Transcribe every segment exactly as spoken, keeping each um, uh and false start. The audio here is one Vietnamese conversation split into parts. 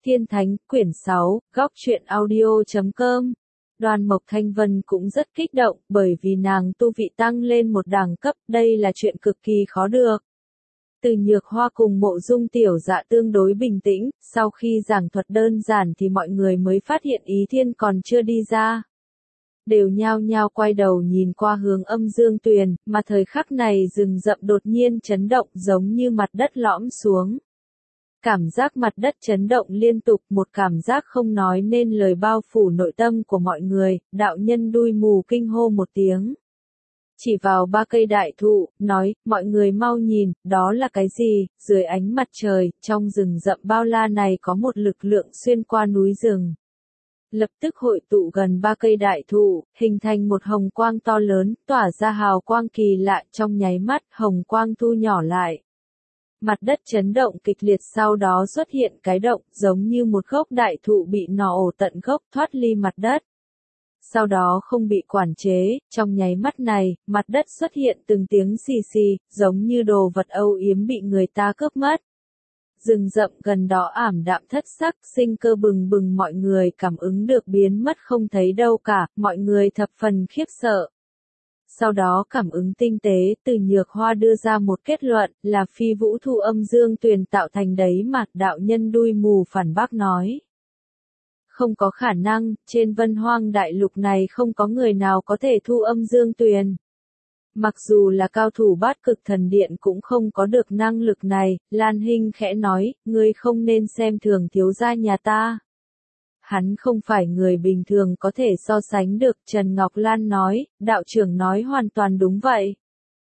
Thiên Thánh, quyển sáu, góc truyện audio chấm com. Đoàn Mộc Thanh Vân cũng rất kích động, bởi vì nàng tu vị tăng lên một đẳng cấp, đây là chuyện cực kỳ khó được. Từ Nhược Hoa cùng Mộ Dung Tiểu Dạ tương đối bình tĩnh, sau khi giảng thuật đơn giản thì mọi người mới phát hiện Ý Thiên còn chưa đi ra. Đều nhao nhao quay đầu nhìn qua hướng Âm Dương Tuyền, mà thời khắc này rừng rậm đột nhiên chấn động giống như mặt đất lõm xuống. Cảm giác mặt đất chấn động liên tục, một cảm giác không nói nên lời bao phủ nội tâm của mọi người, đạo nhân đuôi mù kinh hô một tiếng. Chỉ vào ba cây đại thụ, nói, mọi người mau nhìn, đó là cái gì, dưới ánh mặt trời, trong rừng rậm bao la này có một lực lượng xuyên qua núi rừng. Lập tức hội tụ gần ba cây đại thụ, hình thành một hồng quang to lớn, tỏa ra hào quang kỳ lạ, trong nháy mắt, hồng quang thu nhỏ lại. Mặt đất chấn động kịch liệt, sau đó xuất hiện cái động, giống như một gốc đại thụ bị nổ ổ tận gốc, thoát ly mặt đất. Sau đó không bị quản chế, trong nháy mắt này, mặt đất xuất hiện từng tiếng xì xì, giống như đồ vật âu yếm bị người ta cướp mất. Rừng rậm gần đó ảm đạm thất sắc, sinh cơ bừng bừng, mọi người cảm ứng được biến mất không thấy đâu cả, mọi người thập phần khiếp sợ. Sau đó cảm ứng tinh tế, Từ Nhược Hoa đưa ra một kết luận, là Phi Vũ Thu Âm Dương Tuyền tạo thành đấy mà, đạo nhân đuôi mù phản bác nói. Không có khả năng, trên Vân Hoang đại lục này không có người nào có thể thu âm Dương Tuyền. Mặc dù là cao thủ bát cực thần điện cũng không có được năng lực này, Lan Hinh khẽ nói, ngươi không nên xem thường thiếu gia nhà ta. Hắn không phải người bình thường có thể so sánh được, Trần Ngọc Lan nói, đạo trưởng nói hoàn toàn đúng vậy.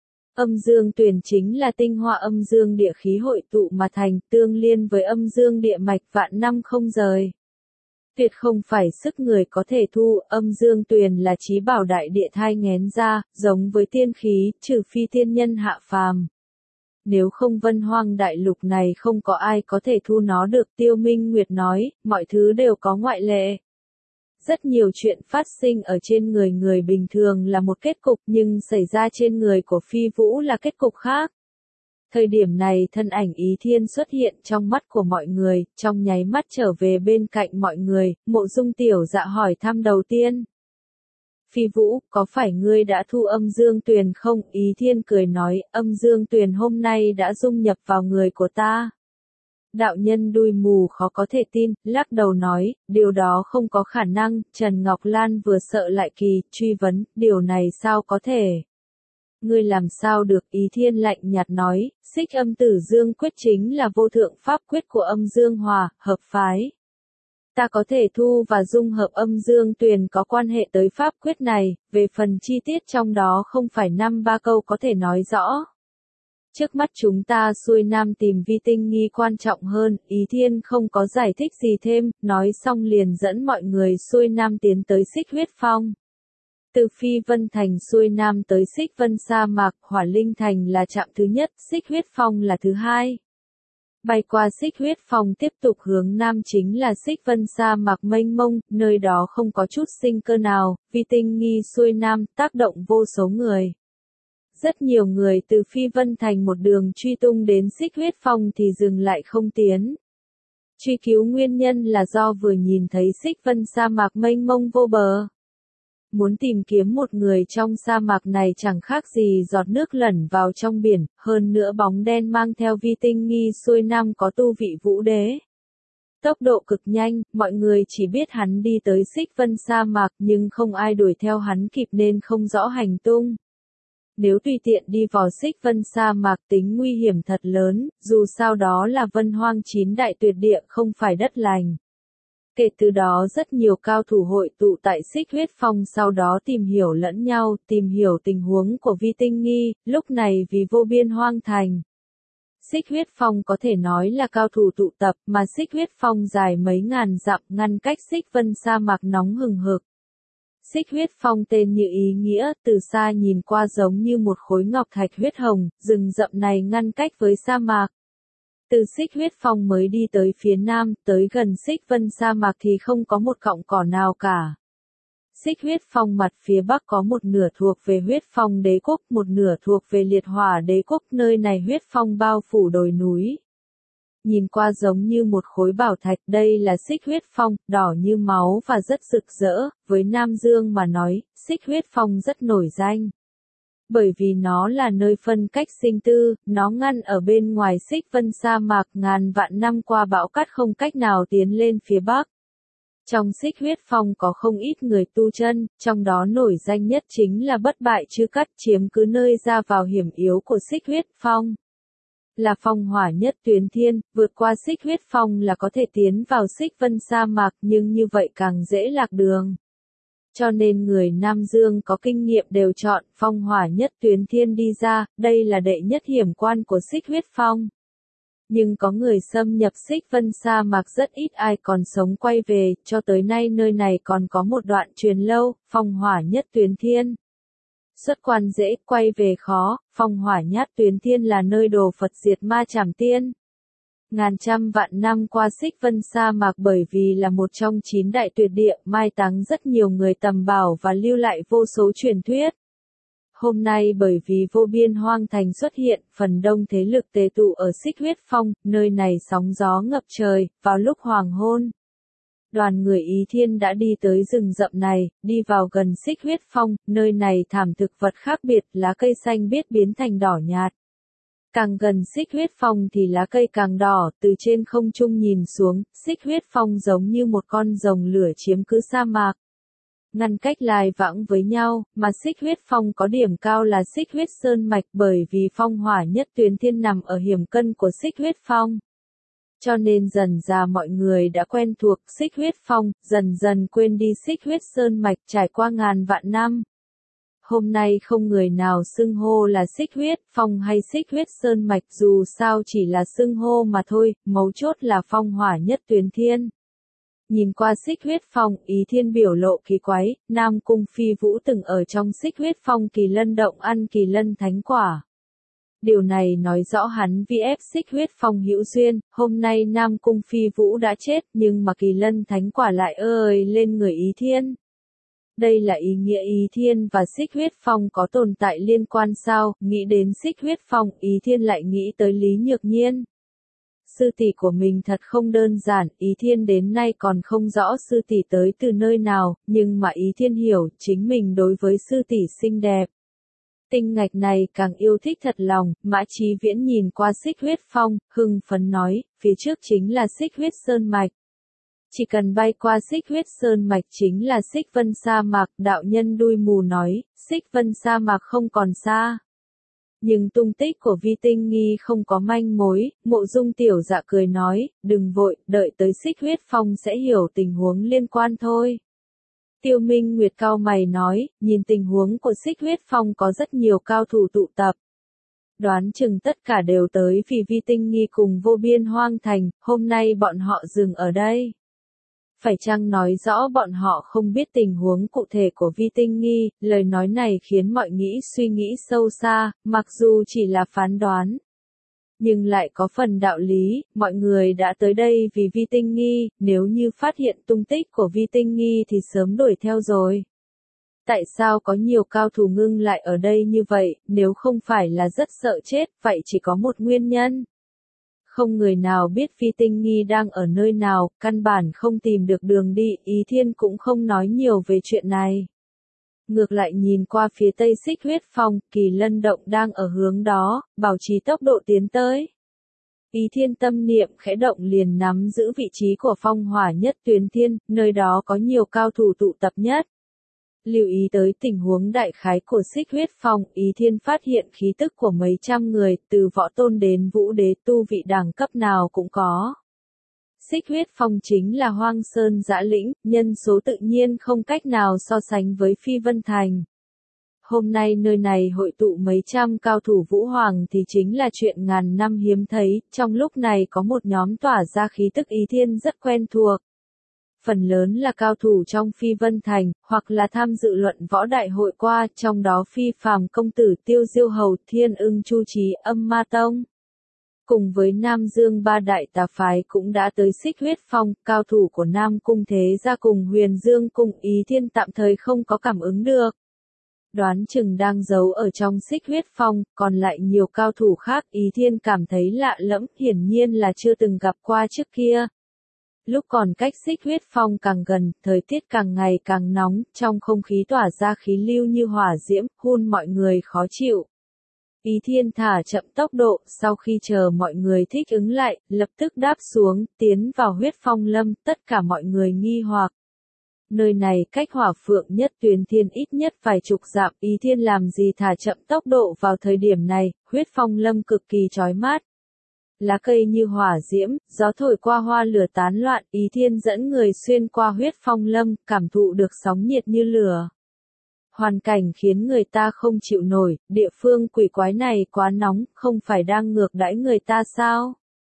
Âm Dương Tuyền chính là tinh hoa âm dương địa khí hội tụ mà thành, tương liên với âm dương địa mạch vạn năm không rời. Tuyệt không phải sức người có thể thu, âm Dương Tuyền là chí bảo đại địa thai nghén ra, giống với tiên khí, trừ phi tiên nhân hạ phàm. Nếu không Vân Hoang đại lục này không có ai có thể thu nó được, Tiêu Minh Nguyệt nói, mọi thứ đều có ngoại lệ. Rất nhiều chuyện phát sinh ở trên người người bình thường là một kết cục, nhưng xảy ra trên người của Phi Vũ là kết cục khác. Thời điểm này thân ảnh Ý Thiên xuất hiện trong mắt của mọi người, trong nháy mắt trở về bên cạnh mọi người, Mộ Dung Tiểu Dạ hỏi thăm đầu tiên. Phi Vũ, có phải ngươi đã thu âm Dương Tuyền không? Ý Thiên cười nói, âm Dương Tuyền hôm nay đã dung nhập vào người của ta. Đạo nhân đuôi mù khó có thể tin, lắc đầu nói, điều đó không có khả năng, Trần Ngọc Lan vừa sợ lại kỳ, truy vấn, điều này sao có thể? Ngươi làm sao được? Ý Thiên lạnh nhạt nói, xích âm tử dương quyết chính là vô thượng pháp quyết của âm dương hòa, hợp phái. Ta có thể thu và dung hợp âm dương tuyền có quan hệ tới pháp quyết này, về phần chi tiết trong đó không phải năm ba câu có thể nói rõ. Trước mắt chúng ta xuôi nam tìm Vi Tinh Nghi quan trọng hơn, Ý Thiên không có giải thích gì thêm, nói xong liền dẫn mọi người xuôi nam tiến tới Xích Huyết Phong. Từ Phi Vân Thành xuôi nam tới Xích Vân Sa Mạc, Hỏa Linh Thành là trạm thứ nhất, Xích Huyết Phong là thứ hai. Bay qua Xích Huyết Phong tiếp tục hướng nam chính là Xích Vân Sa Mạc mênh mông, nơi đó không có chút sinh cơ nào, Vi Tinh Nghi xuôi nam, tác động vô số người. Rất nhiều người từ Phi Vân Thành một đường truy tung đến Xích Huyết Phong thì dừng lại không tiến. Truy cứu nguyên nhân là do vừa nhìn thấy Xích Vân Sa Mạc mênh mông vô bờ. Muốn tìm kiếm một người trong sa mạc này chẳng khác gì giọt nước lẩn vào trong biển, hơn nữa bóng đen mang theo Vi Tinh Nghi xuôi nam có tu vị vũ đế. Tốc độ cực nhanh, mọi người chỉ biết hắn đi tới Xích Vân sa mạc nhưng không ai đuổi theo hắn kịp nên không rõ hành tung. Nếu tùy tiện đi vào Xích Vân sa mạc tính nguy hiểm thật lớn, dù sao đó là Vân Hoang chín đại tuyệt địa không phải đất lành. Kể từ đó rất nhiều cao thủ hội tụ tại Xích Huyết Phong sau đó tìm hiểu lẫn nhau, tìm hiểu tình huống của Vi Tinh Nghi, lúc này vì vô biên hoang thành. Xích Huyết Phong có thể nói là cao thủ tụ tập, mà Xích Huyết Phong dài mấy ngàn dặm ngăn cách Xích Vân sa mạc nóng hừng hực. Xích Huyết Phong tên như ý nghĩa, từ xa nhìn qua giống như một khối ngọc thạch huyết hồng, rừng rậm này ngăn cách với sa mạc. Từ Xích Huyết Phong mới đi tới phía nam, tới gần Xích Vân sa mạc thì không có một cọng cỏ nào cả. Xích Huyết Phong mặt phía bắc có một nửa thuộc về Huyết Phong đế quốc, một nửa thuộc về Liệt Hỏa đế quốc, nơi này Huyết Phong bao phủ đồi núi. Nhìn qua giống như một khối bảo thạch, đây là Xích Huyết Phong, đỏ như máu và rất rực rỡ, với Nam Dương mà nói, Xích Huyết Phong rất nổi danh. Bởi vì nó là nơi phân cách sinh tư, nó ngăn ở bên ngoài Xích Vân sa mạc ngàn vạn năm qua bão cát không cách nào tiến lên phía Bắc. Trong Xích Huyết Phong có không ít người tu chân, trong đó nổi danh nhất chính là Bất Bại Chư Cắt chiếm cứ nơi ra vào hiểm yếu của Xích Huyết Phong. Là phong hỏa nhất tuyến thiên, vượt qua Xích Huyết Phong là có thể tiến vào Xích Vân sa mạc nhưng như vậy càng dễ lạc đường. Cho nên người Nam Dương có kinh nghiệm đều chọn phong hỏa nhất tuyến thiên đi ra, đây là đệ nhất hiểm quan của Xích Huyết Phong. Nhưng có người xâm nhập Xích Vân sa mạc rất ít ai còn sống quay về, cho tới nay nơi này còn có một đoạn truyền lâu, phong hỏa nhất tuyến thiên. Xuất quan dễ, quay về khó, phong hỏa nhất tuyến thiên là nơi đồ Phật diệt ma trảm tiên. Ngàn trăm vạn năm qua Xích Vân sa mạc bởi vì là một trong chín đại tuyệt địa, mai táng rất nhiều người tầm bảo và lưu lại vô số truyền thuyết. Hôm nay bởi vì vô biên hoang thành xuất hiện, phần đông thế lực tề tụ ở Xích Huyết Phong, nơi này sóng gió ngập trời, vào lúc hoàng hôn. Đoàn người Ý Thiên đã đi tới rừng rậm này, đi vào gần Xích Huyết Phong, nơi này thảm thực vật khác biệt, lá cây xanh biếc biến thành đỏ nhạt. Càng gần Xích Huyết Phong thì lá cây càng đỏ, từ trên không trung nhìn xuống, Xích Huyết Phong giống như một con rồng lửa chiếm cứ sa mạc. Ngăn cách lai vãng với nhau, mà Xích Huyết Phong có điểm cao là Xích Huyết Sơn Mạch bởi vì phong hỏa nhất tuyến thiên nằm ở hiểm cân của Xích Huyết Phong. Cho nên dần ra mọi người đã quen thuộc Xích Huyết Phong, dần dần quên đi Xích Huyết Sơn Mạch trải qua ngàn vạn năm. Hôm nay không người nào xưng hô là Xích Huyết Phong hay Xích Huyết Sơn Mạch dù sao chỉ là xưng hô mà thôi, mấu chốt là phong hỏa nhất tuyến thiên. Nhìn qua Xích Huyết Phong, Ý Thiên biểu lộ kỳ quái, Nam Cung Phi Vũ từng ở trong Xích Huyết Phong Kỳ Lân Động ăn Kỳ Lân Thánh Quả. Điều này nói rõ hắn vê ép Xích Huyết Phong hữu duyên, hôm nay Nam Cung Phi Vũ đã chết nhưng mà Kỳ Lân Thánh Quả lại ơi lên người Ý Thiên. Đây là ý nghĩa Ý Thiên và Xích Huyết Phong có tồn tại liên quan sao, nghĩ đến Xích Huyết Phong, Ý Thiên lại nghĩ tới Lý Nhược Nhiên. Sư tỷ của mình thật không đơn giản, Ý Thiên đến nay còn không rõ sư tỷ tới từ nơi nào, nhưng mà Ý Thiên hiểu, chính mình đối với sư tỷ xinh đẹp. Tinh ngạch này càng yêu thích thật lòng, Mã Chí Viễn nhìn qua Xích Huyết Phong, hưng phấn nói, phía trước chính là Xích Huyết Sơn Mạch. Chỉ cần bay qua Xích Huyết Sơn Mạch chính là Xích Vân sa mạc, đạo nhân đuôi mù nói, Xích Vân sa mạc không còn xa. Nhưng tung tích của Vi Tinh Nghi không có manh mối, Mộ Dung Tiểu Dạ cười nói, đừng vội, đợi tới Xích Huyết Phong sẽ hiểu tình huống liên quan thôi. Tiêu Minh Nguyệt cao mày nói, nhìn tình huống của Xích Huyết Phong có rất nhiều cao thủ tụ tập. Đoán chừng tất cả đều tới vì Vi Tinh Nghi cùng vô biên hoang thành, hôm nay bọn họ dừng ở đây. Phải chăng nói rõ bọn họ không biết tình huống cụ thể của Vi Tinh Nghi, lời nói này khiến mọi nghĩ suy nghĩ sâu xa, mặc dù chỉ là phán đoán. Nhưng lại có phần đạo lý, mọi người đã tới đây vì Vi Tinh Nghi, nếu như phát hiện tung tích của Vi Tinh Nghi thì sớm đuổi theo rồi. Tại sao có nhiều cao thủ ngưng lại ở đây như vậy, nếu không phải là rất sợ chết, vậy chỉ có một nguyên nhân. Không người nào biết Vi Tinh Nghi đang ở nơi nào, căn bản không tìm được đường đi, Ý Thiên cũng không nói nhiều về chuyện này. Ngược lại nhìn qua phía tây Xích Huyết Phong, Kỳ Lân Động đang ở hướng đó, bảo trì tốc độ tiến tới. Ý Thiên tâm niệm khẽ động liền nắm giữ vị trí của phong hỏa nhất tuyến thiên, nơi đó có nhiều cao thủ tụ tập nhất. Lưu ý tới tình huống đại khái của Xích Huyết Phong, Ý Thiên phát hiện khí tức của mấy trăm người, từ võ tôn đến vũ đế tu vị đẳng cấp nào cũng có. Xích Huyết Phong chính là hoang sơn dã lĩnh, nhân số tự nhiên không cách nào so sánh với Phi Vân Thành. Hôm nay nơi này hội tụ mấy trăm cao thủ vũ hoàng thì chính là chuyện ngàn năm hiếm thấy, trong lúc này có một nhóm tỏa ra khí tức Ý Thiên rất quen thuộc. Phần lớn là cao thủ trong Phi Vân Thành, hoặc là tham dự luận võ đại hội qua, trong đó Phi Phàm công tử Tiêu Diêu Hầu, Thiên Ưng Chu Trí, Âm Ma Tông. Cùng với Nam Dương ba đại tà phái cũng đã tới Xích Huyết Phong, cao thủ của Nam Cung Thế Gia cùng Huyền Dương cùng Ý Thiên tạm thời không có cảm ứng được. Đoán chừng đang giấu ở trong Xích Huyết Phong, còn lại nhiều cao thủ khác, Ý Thiên cảm thấy lạ lẫm, hiển nhiên là chưa từng gặp qua trước kia. Lúc còn cách Xích Huyết Phong càng gần, thời tiết càng ngày càng nóng, trong không khí tỏa ra khí lưu như hỏa diễm, hun mọi người khó chịu. Ý Thiên thả chậm tốc độ, sau khi chờ mọi người thích ứng lại, lập tức đáp xuống, tiến vào Huyết Phong Lâm, tất cả mọi người nghi hoặc. Nơi này cách Hỏa Phượng Nhất Tuyến Thiên ít nhất vài chục dặm, Ý Thiên làm gì thả chậm tốc độ vào thời điểm này, Huyết Phong Lâm cực kỳ chói mát. Lá cây như hỏa diễm, gió thổi qua hoa lửa tán loạn, Ý Thiên dẫn người xuyên qua Huyết Phong Lâm, cảm thụ được sóng nhiệt như lửa. Hoàn cảnh khiến người ta không chịu nổi, địa phương quỷ quái này quá nóng, không phải đang ngược đãi người ta sao?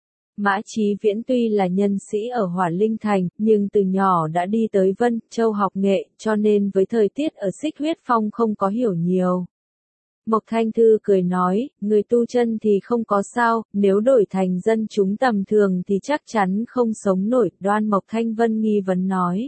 Mã Chí Viễn tuy là nhân sĩ ở Hỏa Linh Thành, nhưng từ nhỏ đã đi tới Vân Châu học nghệ, cho nên với thời tiết ở Xích Huyết Phong không có hiểu nhiều. Mộc Thanh Thư cười nói, người tu chân thì không có sao, nếu đổi thành dân chúng tầm thường thì chắc chắn không sống nổi, Đoan Mộc Thanh Vân nghi vấn nói.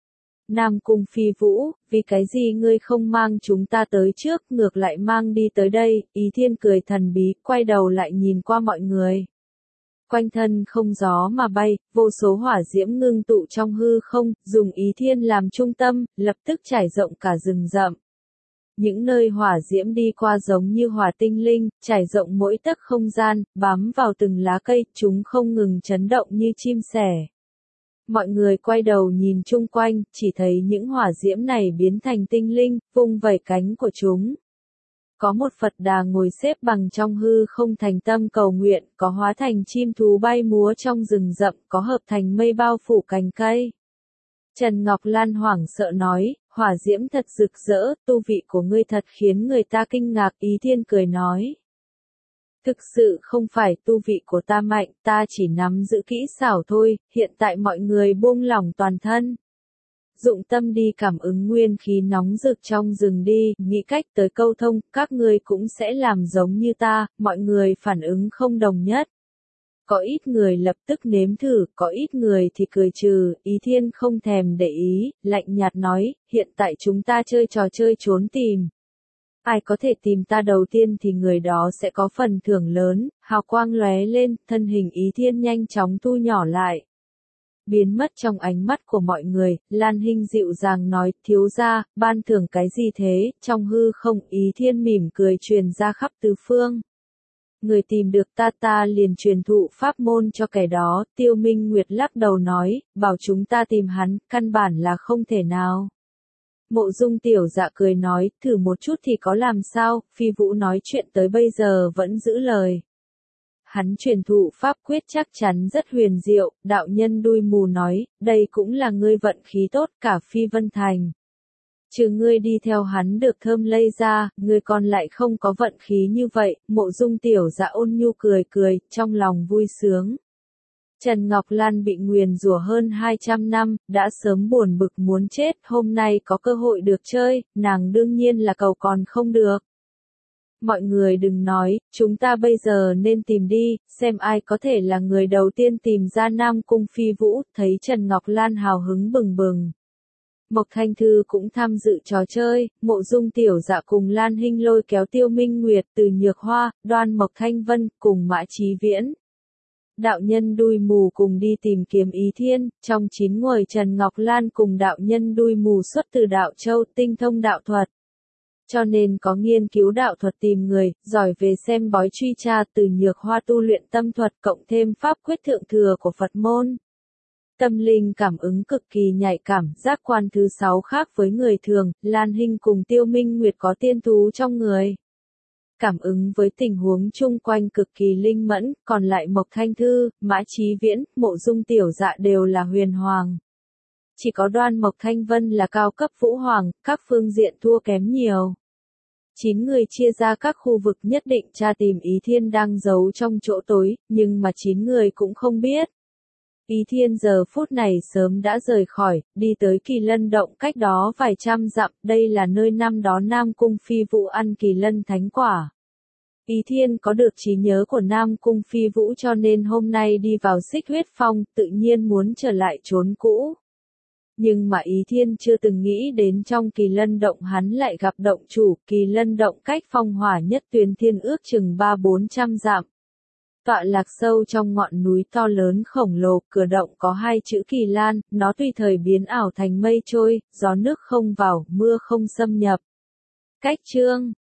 Nam Cung Phi Vũ, vì cái gì ngươi không mang chúng ta tới trước, ngược lại mang đi tới đây, Ý Thiên cười thần bí, quay đầu lại nhìn qua mọi người. Quanh thân không gió mà bay, vô số hỏa diễm ngưng tụ trong hư không, dùng Ý Thiên làm trung tâm, lập tức trải rộng cả rừng rậm. Những nơi hỏa diễm đi qua giống như hỏa tinh linh, trải rộng mỗi tấc không gian, bám vào từng lá cây, chúng không ngừng chấn động như chim sẻ. Mọi người quay đầu nhìn chung quanh, chỉ thấy những hỏa diễm này biến thành tinh linh, vung vẩy cánh của chúng. Có một Phật Đà ngồi xếp bằng trong hư không thành tâm cầu nguyện, có hóa thành chim thú bay múa trong rừng rậm, có hợp thành mây bao phủ cành cây. Trần Ngọc Lan hoảng sợ nói, hỏa diễm thật rực rỡ, tu vị của ngươi thật khiến người ta kinh ngạc, Ý Thiên cười nói. Thực sự không phải tu vị của ta mạnh, ta chỉ nắm giữ kỹ xảo thôi, hiện tại mọi người buông lỏng toàn thân. Dụng tâm đi cảm ứng nguyên khí nóng rực trong rừng đi, nghĩ cách tới câu thông, các ngươi cũng sẽ làm giống như ta, mọi người phản ứng không đồng nhất. Có ít người lập tức nếm thử, có ít người thì cười trừ, Ý Thiên không thèm để ý, lạnh nhạt nói, hiện tại chúng ta chơi trò chơi trốn tìm. Ai có thể tìm ta đầu tiên thì người đó sẽ có phần thưởng lớn, hào quang lóe lên, thân hình Ý Thiên nhanh chóng thu nhỏ lại. Biến mất trong ánh mắt của mọi người, Lan Hinh dịu dàng nói, thiếu gia, ban thưởng cái gì thế, trong hư không, Ý Thiên mỉm cười truyền ra khắp tứ phương. Người tìm được ta ta liền truyền thụ pháp môn cho kẻ đó, Tiêu Minh Nguyệt lắc đầu nói, bảo chúng ta tìm hắn, căn bản là không thể nào. Mộ Dung Tiểu Dạ cười nói, thử một chút thì có làm sao, Phi Vũ nói chuyện tới bây giờ vẫn giữ lời. Hắn truyền thụ pháp quyết chắc chắn rất huyền diệu, đạo nhân đuôi mù nói, đây cũng là ngươi vận khí tốt cả Phi Vân Thành. Trừ ngươi đi theo hắn được thơm lây ra, ngươi còn lại không có vận khí như vậy, Mộ Dung Tiểu Dạ ôn nhu cười cười, trong lòng vui sướng. Trần Ngọc Lan bị nguyền rủa hơn hai trăm năm, đã sớm buồn bực muốn chết, hôm nay có cơ hội được chơi, nàng đương nhiên là cầu còn không được. Mọi người đừng nói, chúng ta bây giờ nên tìm đi, xem ai có thể là người đầu tiên tìm ra Nam Cung Phi Vũ, thấy Trần Ngọc Lan hào hứng bừng bừng. Mộc Thanh Thư cũng tham dự trò chơi, Mộ Dung Tiểu Dạ cùng Lan Hinh lôi kéo Tiêu Minh Nguyệt từ Nhược Hoa, Đoan Mộc Thanh Vân cùng Mã Chí Viễn. Đạo nhân đuôi mù cùng đi tìm kiếm Ý Thiên, trong chín người Trần Ngọc Lan cùng đạo nhân đuôi mù xuất từ đạo châu tinh thông đạo thuật. Cho nên có nghiên cứu đạo thuật tìm người, giỏi về xem bói truy tra từ Nhược Hoa tu luyện tâm thuật cộng thêm pháp quyết thượng thừa của Phật môn. Tâm linh cảm ứng cực kỳ nhạy cảm, giác quan thứ sáu khác với người thường, Lan Hinh cùng Tiêu Minh Nguyệt có tiên thú trong người. Cảm ứng với tình huống chung quanh cực kỳ linh mẫn, còn lại Mộc Thanh Thư, Mã Chí Viễn, Mộ Dung Tiểu Dạ đều là huyền hoàng. Chỉ có Đoan Mộc Thanh Vân là cao cấp vũ hoàng, các phương diện thua kém nhiều. Chín người chia ra các khu vực nhất định tra tìm Ý Thiên đang giấu trong chỗ tối, nhưng mà chín người cũng không biết. Ý Thiên giờ phút này sớm đã rời khỏi, đi tới Kỳ Lân Động cách đó vài trăm dặm, đây là nơi năm đó Nam Cung Phi Vũ ăn Kỳ Lân Thánh Quả. Ý Thiên có được trí nhớ của Nam Cung Phi Vũ cho nên hôm nay đi vào Xích Huyết Phong, tự nhiên muốn trở lại chốn cũ. Nhưng mà Ý Thiên chưa từng nghĩ đến trong Kỳ Lân Động hắn lại gặp động chủ. Kỳ Lân Động cách Phong Hỏa Nhất Tuyền Thiên ước chừng ba bốn trăm dặm. Tọa lạc sâu trong ngọn núi to lớn khổng lồ, cửa động có hai chữ Kỳ Lan, nó tùy thời biến ảo thành mây trôi, gió nước không vào, mưa không xâm nhập. Cách chương